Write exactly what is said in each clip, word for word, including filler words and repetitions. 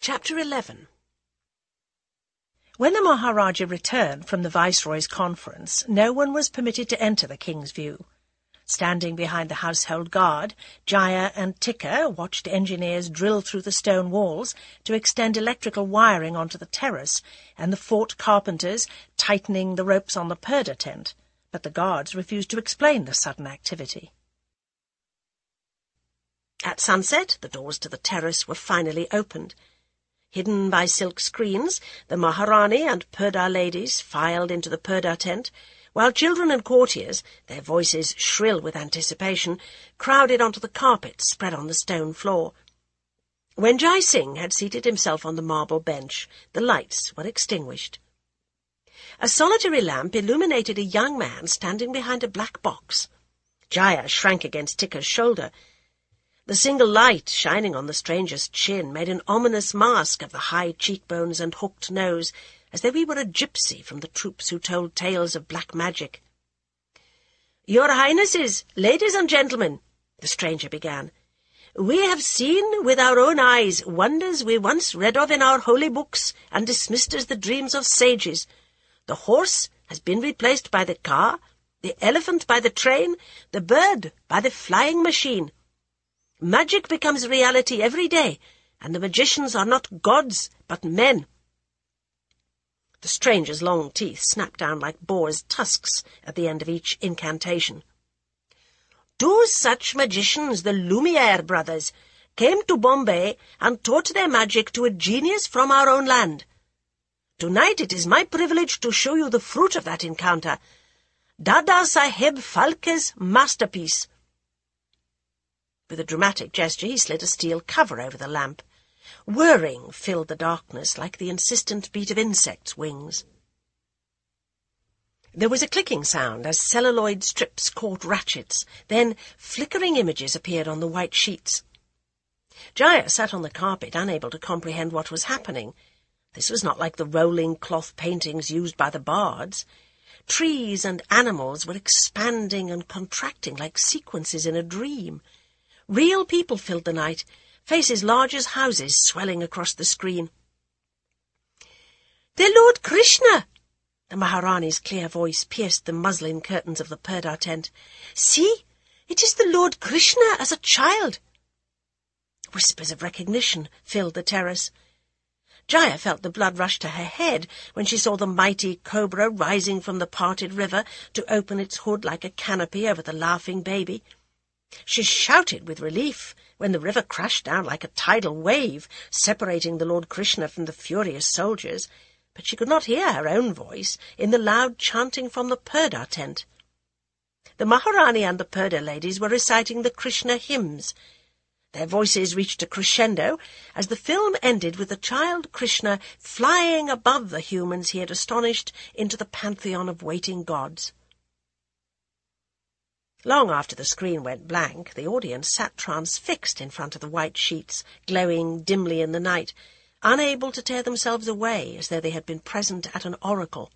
Chapter eleven. When the Maharaja returned from the Viceroy's conference, no one was permitted to enter the king's view. Standing behind the household guard, Jaya and Tikka watched engineers drill through the stone walls to extend electrical wiring onto the terrace, and the fort carpenters tightening the ropes on the purdah tent, but the guards refused to explain the sudden activity. At sunset, the doors to the terrace were finally opened. Hidden by silk screens, the Maharani and purdah ladies filed into the purdah tent, while children and courtiers, their voices shrill with anticipation, crowded onto the carpet spread on the stone floor. When Jai Singh had seated himself on the marble bench, the lights were extinguished. A solitary lamp illuminated a young man standing behind a black box. Jaya shrank against Tikka's shoulder. The single light shining on the stranger's chin made an ominous mask of the high cheekbones and hooked nose, as though he were a gypsy from the troops who told tales of black magic. "Your Highnesses, ladies and gentlemen," the stranger began, "we have seen with our own eyes wonders we once read of in our holy books and dismissed as the dreams of sages. The horse has been replaced by the car, the elephant by the train, the bird by the flying machine. Magic becomes reality every day, and the magicians are not gods, but men." The stranger's long teeth snapped down like boars' tusks at the end of each incantation. "Two such magicians, the Lumiere brothers, came to Bombay and taught their magic to a genius from our own land. Tonight it is my privilege to show you the fruit of that encounter, Dada Saheb Phalke's masterpiece." With a dramatic gesture, he slid a steel cover over the lamp. Whirring filled the darkness like the insistent beat of insects' wings. There was a clicking sound as celluloid strips caught ratchets. Then flickering images appeared on the white sheets. Jaya sat on the carpet, unable to comprehend what was happening. This was not like the rolling cloth paintings used by the bards. Trees and animals were expanding and contracting like sequences in a dream. Real people filled the night, faces large as houses swelling across the screen. "The Lord Krishna!" The Maharani's clear voice pierced the muslin curtains of the purdah tent. "See, it is the Lord Krishna as a child." Whispers of recognition filled the terrace. Jaya felt the blood rush to her head when she saw the mighty cobra rising from the parted river to open its hood like a canopy over the laughing baby. She shouted with relief when the river crashed down like a tidal wave, separating the Lord Krishna from the furious soldiers, but she could not hear her own voice in the loud chanting from the purdah tent. The Maharani and the purdah ladies were reciting the Krishna hymns. Their voices reached a crescendo as the film ended with the child Krishna flying above the humans he had astonished into the pantheon of waiting gods. Long after the screen went blank, the audience sat transfixed in front of the white sheets, glowing dimly in the night, unable to tear themselves away as though they had been present at an oracle.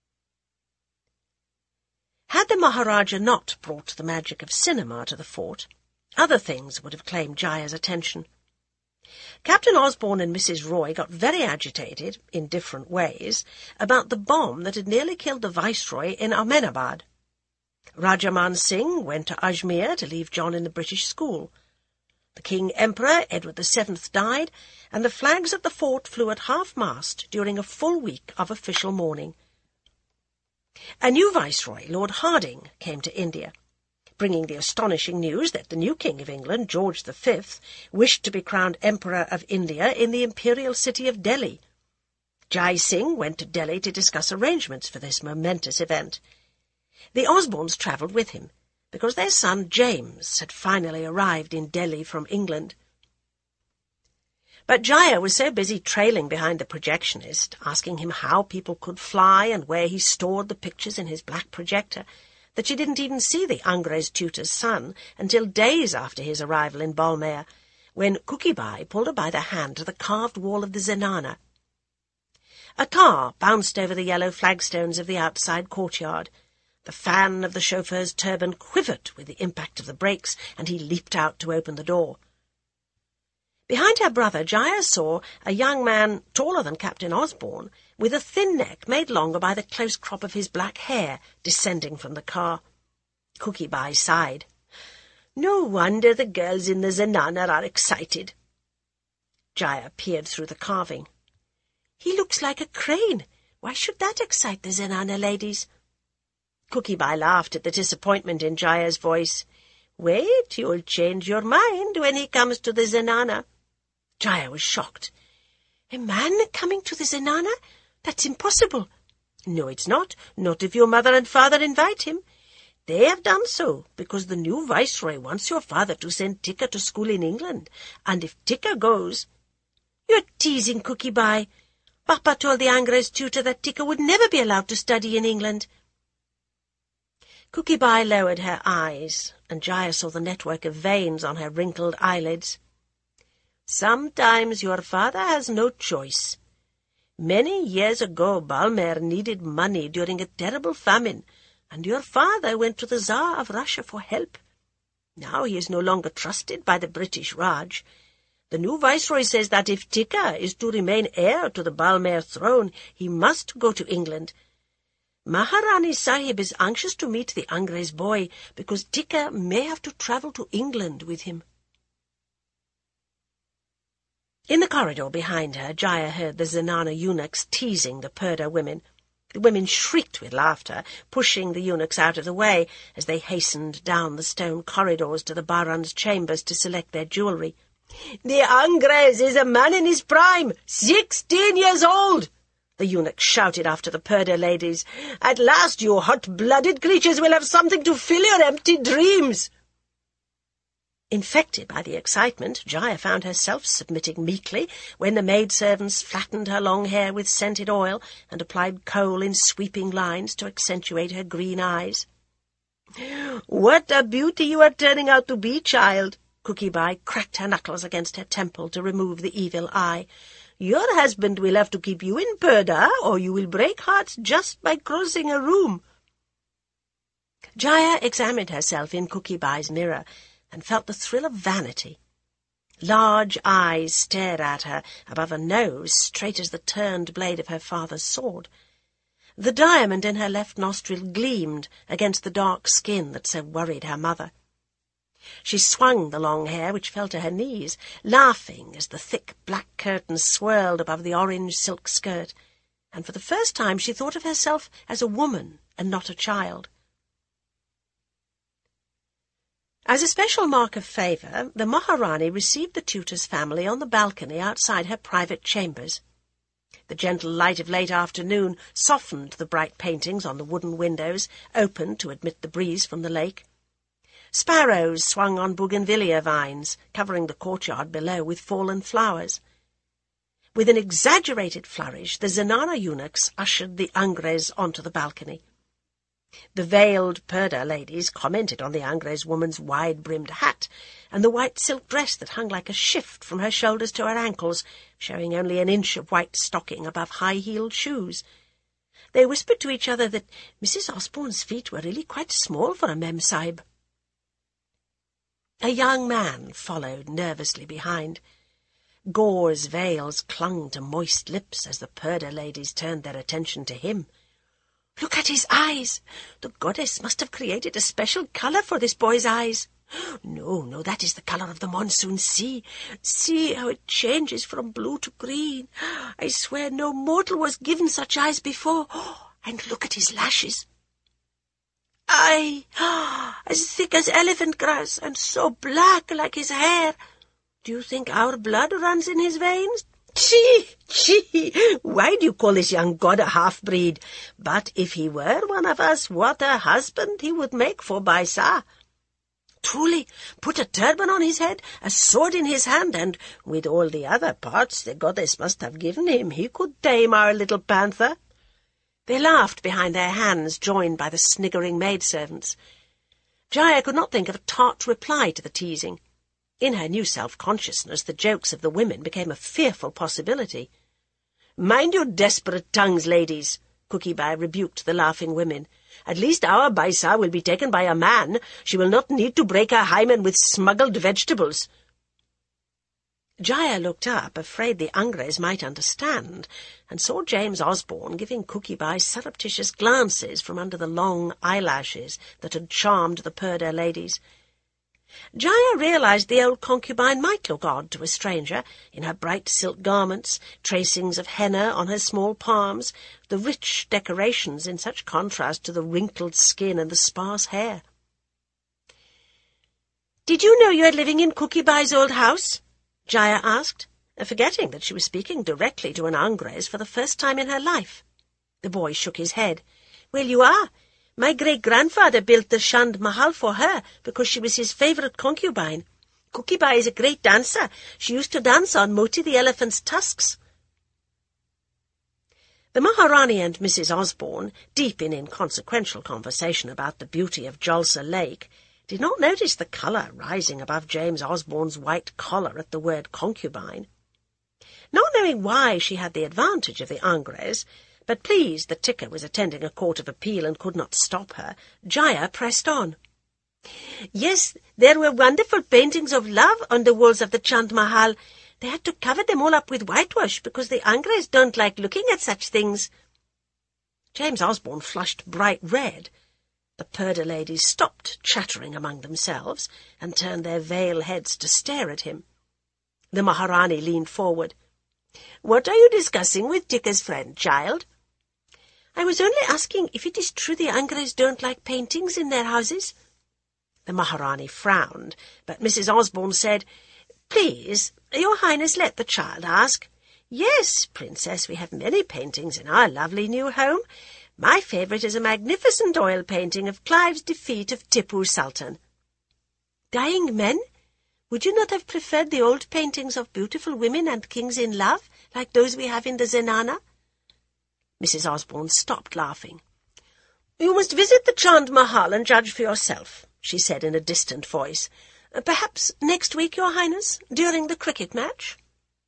Had the Maharaja not brought the magic of cinema to the fort, other things would have claimed Jaya's attention. Captain Osborne and Missus Roy got very agitated, in different ways, about the bomb that had nearly killed the Viceroy in Ahmedabad. Raja Man Singh went to Ajmer to leave John in the British school. The King Emperor Edward the Seventh died, and the flags at the fort flew at half-mast during a full week of official mourning. A new Viceroy, Lord Harding, came to India, bringing the astonishing news that the new King of England, George the Fifth, wished to be crowned Emperor of India in the imperial city of Delhi. Jai Singh went to Delhi to discuss arrangements for this momentous event. The Osbornes travelled with him, because their son James had finally arrived in Delhi from England. But Jaya was so busy trailing behind the projectionist, asking him how people could fly and where he stored the pictures in his black projector, that she didn't even see the Angrez tutor's son until days after his arrival in Balmair, when Kukibai pulled her by the hand to the carved wall of the zenana. A car bounced over the yellow flagstones of the outside courtyard. The fan of the chauffeur's turban quivered with the impact of the brakes, and he leaped out to open the door. Behind her brother, Jaya saw a young man taller than Captain Osborne, with a thin neck made longer by the close crop of his black hair, descending from the car. Cookie-Bai sighed. No wonder the girls in the zenana are excited. Jaya peered through the carving. He looks like a crane. Why should that excite the zenana ladies? Cookie-Bai laughed at the disappointment in Jaya's voice. Wait, you'll change your mind when he comes to the zenana. Jaya was shocked. A man coming to the zenana? That's impossible. No, it's not. Not if your mother and father invite him. They have done so, because the new viceroy wants your father to send Tikka to school in England. And if Tikka goes... You're teasing, Cookie-Bai. Papa told the Angres tutor that Tikka would never be allowed to study in England. Cookie-Bai lowered her eyes, and Jaya saw the network of veins on her wrinkled eyelids. Sometimes your father has no choice. Many years ago, Balmer needed money during a terrible famine, and your father went to the Tsar of Russia for help. Now he is no longer trusted by the British Raj. The new viceroy says that if Tikka is to remain heir to the Balmer throne, he must go to England. Maharani Sahib is anxious to meet the Angres boy, because Tikka may have to travel to England with him. In the corridor behind her, Jaya heard the zenana eunuchs teasing the Purdah women. The women shrieked with laughter, pushing the eunuchs out of the way as they hastened down the stone corridors to the Baron's chambers to select their jewellery. The Angres is a man in his prime, sixteen years old, the eunuch shouted after the Purdah ladies. At last you hot-blooded creatures will have something to fill your empty dreams. Infected by the excitement, Jaya found herself submitting meekly when the maidservants flattened her long hair with scented oil and applied kohl in sweeping lines to accentuate her green eyes. What a beauty you are turning out to be, child! Cookie-Bai cracked her knuckles against her temple to remove the evil eye. Your husband will have to keep you in Purdah, or you will break hearts just by crossing a room. Jaya examined herself in Cookie-Bai's mirror and felt the thrill of vanity. Large eyes stared at her above a nose straight as the turned blade of her father's sword. The diamond in her left nostril gleamed against the dark skin that so worried her mother. She swung the long hair, which fell to her knees, laughing as the thick black curtains swirled above the orange silk skirt, and for the first time she thought of herself as a woman and not a child. As a special mark of favour, the Maharani received the tutor's family on the balcony outside her private chambers. The gentle light of late afternoon softened the bright paintings on the wooden windows, opened to admit the breeze from the lake. Sparrows swung on bougainvillea vines, covering the courtyard below with fallen flowers. With an exaggerated flourish, the zenana eunuchs ushered the Angres onto the balcony. The veiled Purdah ladies commented on the Angres woman's wide-brimmed hat and the white silk dress that hung like a shift from her shoulders to her ankles, showing only an inch of white stocking above high-heeled shoes. They whispered to each other that Missus Osborne's feet were really quite small for a Mem-Sahib. A young man followed nervously behind. Gauze veils clung to moist lips as the Purdah ladies turned their attention to him. Look at his eyes! The goddess must have created a special colour for this boy's eyes. No, no, that is the colour of the monsoon sea. See how it changes from blue to green. I swear no mortal was given such eyes before. And look at his lashes. Aye, as thick as elephant grass, and so black like his hair. Do you think our blood runs in his veins? Chee, chee, why do you call this young god a half-breed? But if he were one of us, what a husband he would make for Baisa. Truly, put a turban on his head, a sword in his hand, and with all the other parts the goddess must have given him, he could tame our little panther. They laughed behind their hands, joined by the sniggering maidservants. Jaya could not think of a tart reply to the teasing. In her new self-consciousness, the jokes of the women became a fearful possibility. "Mind your desperate tongues, ladies," Cookie-Bai rebuked the laughing women. "At least our Baisa will be taken by a man. She will not need to break her hymen with smuggled vegetables." Jaya looked up, afraid the Angres might understand, and saw James Osborne giving Cookie-Bai surreptitious glances from under the long eyelashes that had charmed the Purdah ladies. Jaya realized the old concubine might look odd to a stranger, in her bright silk garments, tracings of henna on her small palms, the rich decorations in such contrast to the wrinkled skin and the sparse hair. "Did you know you were living in Cookie-Bai's old house?" Jaya asked, forgetting that she was speaking directly to an Angres for the first time in her life. The boy shook his head. "Well, you are. My great-grandfather built the Chand Mahal for her because she was his favourite concubine. Cookie-Bai is a great dancer. She used to dance on Moti the elephant's tusks." The Maharani and Missus Osborne, deep in inconsequential conversation about the beauty of Jalsa Lake, did not notice the colour rising above James Osborne's white collar at the word concubine. Not knowing why she had the advantage of the Angres, but pleased that Tikka was attending a court of appeal and could not stop her, Jaya pressed on. "Yes, there were wonderful paintings of love on the walls of the Chand Mahal. They had to cover them all up with whitewash because the Angres don't like looking at such things." James Osborne flushed bright red. The Purdah ladies stopped chattering among themselves and turned their veiled heads to stare at him. The Maharani leaned forward. "What are you discussing with Tikka's friend, child?" "I was only asking if it is true the Angres don't like paintings in their houses." The Maharani frowned, but Missus Osborne said, "Please, Your Highness, let the child ask." "Yes, Princess, we have many paintings in our lovely new home. My favourite is a magnificent oil painting of Clive's defeat of Tipu Sultan." "Dying men? Would you not have preferred the old paintings of beautiful women and kings in love, like those we have in the Zenana?" Missus Osborne stopped laughing. "You must visit the Chand Mahal and judge for yourself," she said in a distant voice. "Perhaps next week, Your Highness, during the cricket match."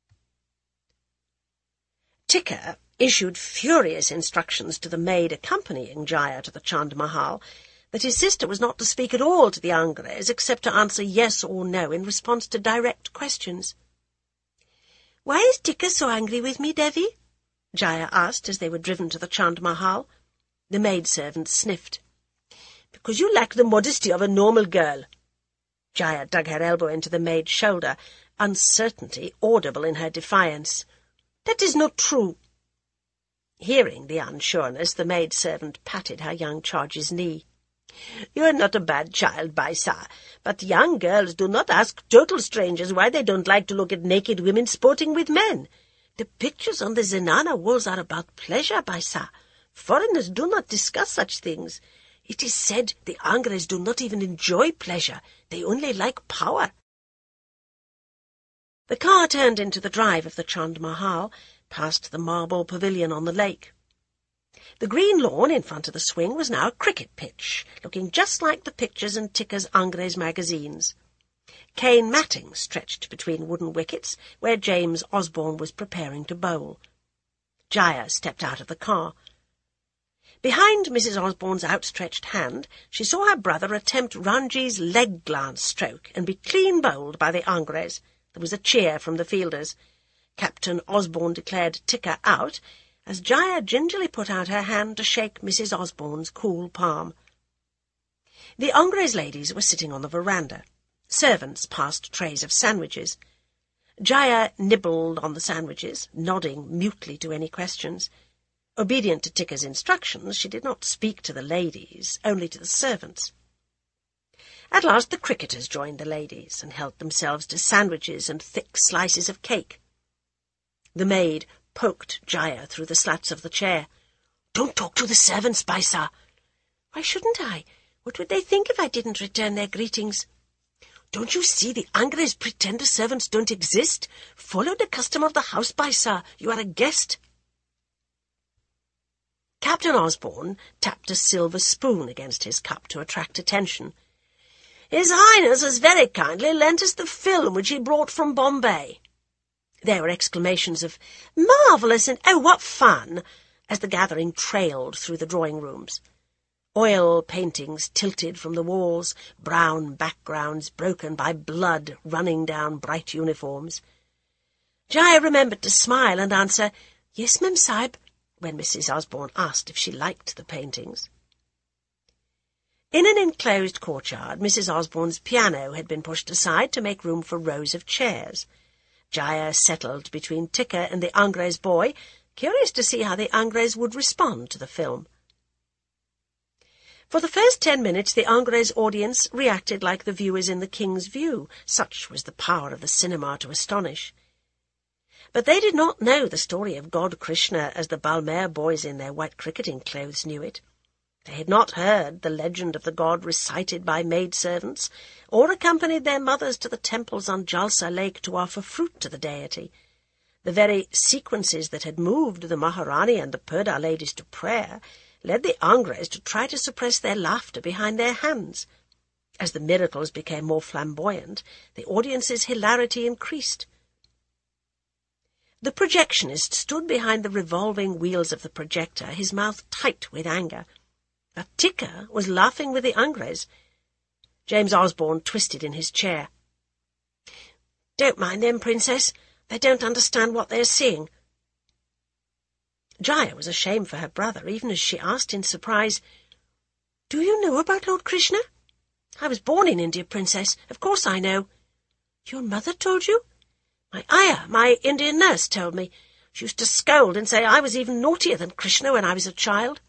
Tikka issued furious instructions to the maid accompanying Jaya to the Chand Mahal that his sister was not to speak at all to the Angres except to answer yes or no in response to direct questions. "Why is Tikka so angry with me, Devi?" Jaya asked as they were driven to the Chand Mahal. The maidservant sniffed. "Because you lack the modesty of a normal girl." Jaya dug her elbow into the maid's shoulder, uncertainty audible in her defiance. "That is not true." Hearing the unsureness, the maidservant patted her young charge's knee. "You are not a bad child, Baisa, but young girls do not ask total strangers why they don't like to look at naked women sporting with men. The pictures on the Zenana walls are about pleasure, Baisa. Foreigners do not discuss such things. It is said the Angres do not even enjoy pleasure. They only like power." The car turned into the drive of the Chand Mahal, past the marble pavilion on the lake. The green lawn in front of the swing was now a cricket pitch, looking just like the pictures in Tikka's Angres magazines. Cane matting stretched between wooden wickets, where James Osborne was preparing to bowl. Jaya stepped out of the car. Behind Missus Osborne's outstretched hand, she saw her brother attempt Ranji's leg-glance stroke and be clean bowled by the Angres. There was a cheer from the fielders. Captain Osborne declared Tikka out, as Jaya gingerly put out her hand to shake Missus Osborne's cool palm. The Angres ladies were sitting on the veranda. Servants passed trays of sandwiches. Jaya nibbled on the sandwiches, nodding mutely to any questions. Obedient to Tikka's instructions, she did not speak to the ladies, only to the servants. At last the cricketers joined the ladies and helped themselves to sandwiches and thick slices of cake. The maid poked Jaya through the slats of the chair. "Don't talk to the servants, Baisa." "Why shouldn't I? What would they think if I didn't return their greetings?" "Don't you see the Angres pretend the servants don't exist? Follow the custom of the house, Baisa. You are a guest." Captain Osborne tapped a silver spoon against his cup to attract attention. "His Highness has very kindly lent us the film which he brought from Bombay." There were exclamations of "Marvellous!" and "Oh, what fun!" as the gathering trailed through the drawing-rooms. Oil paintings tilted from the walls, brown backgrounds broken by blood running down bright uniforms. Jaya remembered to smile and answer, "Yes, Mem Sahib," when Missus Osborne asked if she liked the paintings. In an enclosed courtyard, Missus Osborne's piano had been pushed aside to make room for rows of chairs. Jaya settled between Tikka and the Angrez boy, curious to see how the Angrez would respond to the film. For the first ten minutes, the Angrez audience reacted like the viewers in The King's View. Such was the power of the cinema to astonish. But they did not know the story of God Krishna as the Balmair boys in their white cricketing clothes knew it. They had not heard the legend of the god recited by maidservants, or accompanied their mothers to the temples on Jalsa Lake to offer fruit to the deity. The very sequences that had moved the Maharani and the Purdah ladies to prayer led the Angrez to try to suppress their laughter behind their hands. As the miracles became more flamboyant, the audience's hilarity increased. The projectionist stood behind the revolving wheels of the projector, his mouth tight with anger. But Tikka was laughing with the Angrez. James Osborne twisted in his chair. "Don't mind them, Princess. They don't understand what they're seeing." Jaya was ashamed for her brother, even as she asked in surprise, "Do you know about Lord Krishna?" "I was born in India, Princess. Of course I know." "Your mother told you?" "My ayah, my Indian nurse, told me. She used to scold and say I was even naughtier than Krishna when I was a child."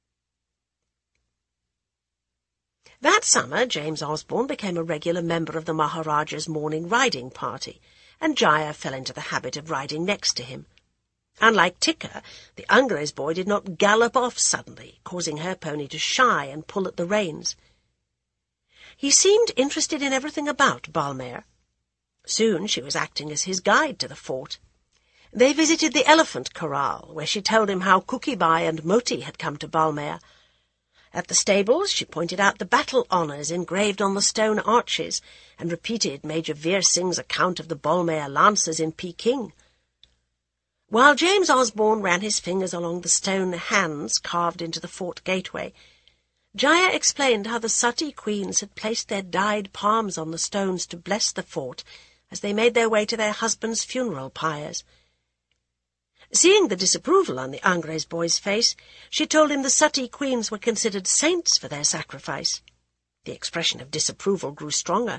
That summer, James Osborne became a regular member of the Maharaja's morning riding party, and Jaya fell into the habit of riding next to him. Unlike Tikka, the Angrez boy did not gallop off suddenly, causing her pony to shy and pull at the reins. He seemed interested in everything about Balmair. Soon she was acting as his guide to the fort. They visited the elephant corral, where she told him how Kukibai and Moti had come to Balmair. At the stables, she pointed out the battle honours engraved on the stone arches, and repeated Major Veer Singh's account of the Balmair Lancers in Peking. While James Osborne ran his fingers along the stone hands carved into the fort gateway, Jaya explained how the Sati queens had placed their dyed palms on the stones to bless the fort as they made their way to their husbands' funeral pyres. Seeing the disapproval on the Angrez boy's face, she told him the Sati queens were considered saints for their sacrifice. The expression of disapproval grew stronger.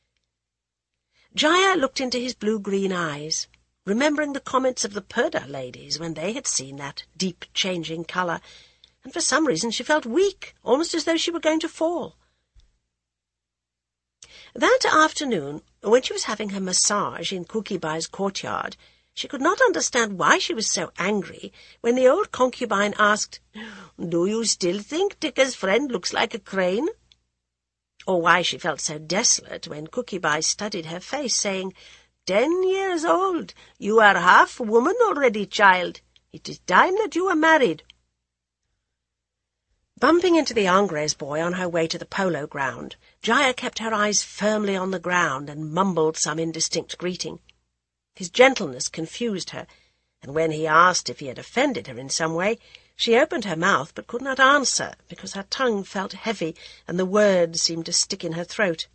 Jaya looked into his blue-green eyes, remembering the comments of the Purdah ladies when they had seen that deep changing colour, and for some reason she felt weak, almost as though she were going to fall. That afternoon, when she was having her massage in Kukibai's courtyard, she could not understand why she was so angry when the old concubine asked, "Do you still think Tikka's friend looks like a crane?" Or why she felt so desolate when Kukibai studied her face, saying, "Ten years old. You are half woman already, child. It is time that you were married." Bumping into the Angrez boy on her way to the polo ground, Jaya kept her eyes firmly on the ground and mumbled some indistinct greeting. His gentleness confused her, and when he asked if he had offended her in some way, she opened her mouth but could not answer, because her tongue felt heavy and the words seemed to stick in her throat.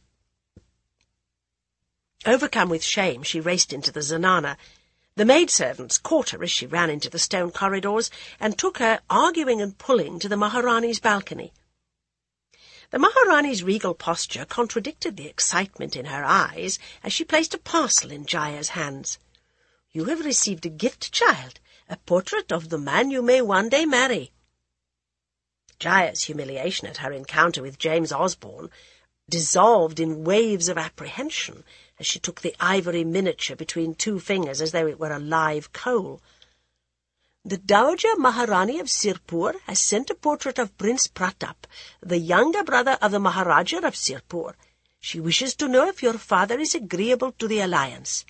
Overcome with shame, she raced into the zanana. The maidservants caught her as she ran into the stone corridors and took her, arguing and pulling, to the Maharani's balcony. The Maharani's regal posture contradicted the excitement in her eyes as she placed a parcel in Jaya's hands. "You have received a gift, child, a portrait of the man you may one day marry." Jaya's humiliation at her encounter with James Osborne dissolved in waves of apprehension as she took the ivory miniature between two fingers as though it were a live coal. "The Dowager Maharani of Sirpur has sent a portrait of Prince Pratap, the younger brother of the Maharaja of Sirpur. She wishes to know if your father is agreeable to the alliance."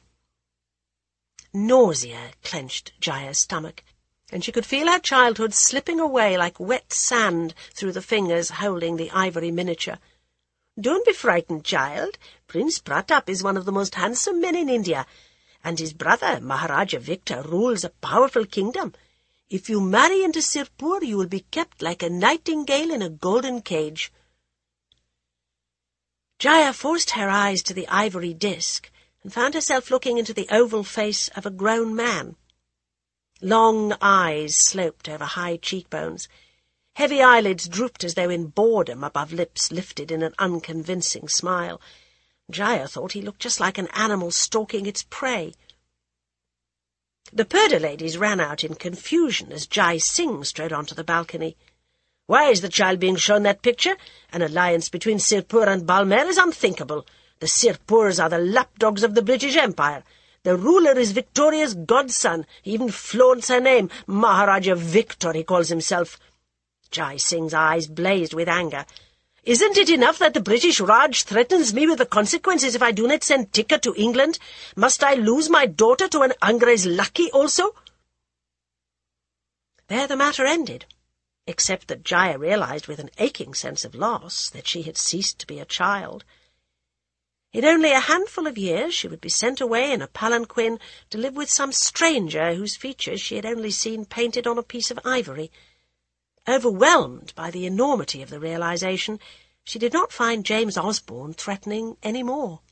Nausea clenched Jaya's stomach, and she could feel her childhood slipping away like wet sand through the fingers holding the ivory miniature. "Don't be frightened, child. Prince Pratap is one of the most handsome men in India, and his brother, Maharaja Victor, rules a powerful kingdom. If you marry into Sirpur, you will be kept like a nightingale in a golden cage." Jaya forced her eyes to the ivory disc and found herself looking into the oval face of a grown man. Long eyes sloped over high cheekbones. Heavy eyelids drooped as though in boredom above lips lifted in an unconvincing smile. Jaya thought he looked just like an animal stalking its prey. The Purdah ladies ran out in confusion as Jai Singh strode onto the balcony. "Why is the child being shown that picture? An alliance between Sirpur and Balmer is unthinkable. The Sirpurs are the lapdogs of the British Empire. The ruler is Victoria's godson. He even flaunts her name. Maharaja Victor, he calls himself." Jai Singh's eyes blazed with anger. "Isn't it enough that the British Raj threatens me with the consequences if I do not send Tikka to England? Must I lose my daughter to an Angrez lackey also?" There the matter ended, except that Jaya realized with an aching sense of loss that she had ceased to be a child. In only a handful of years she would be sent away in a palanquin to live with some stranger whose features she had only seen painted on a piece of ivory. Overwhelmed by the enormity of the realization, she did not find James Osborne threatening any more.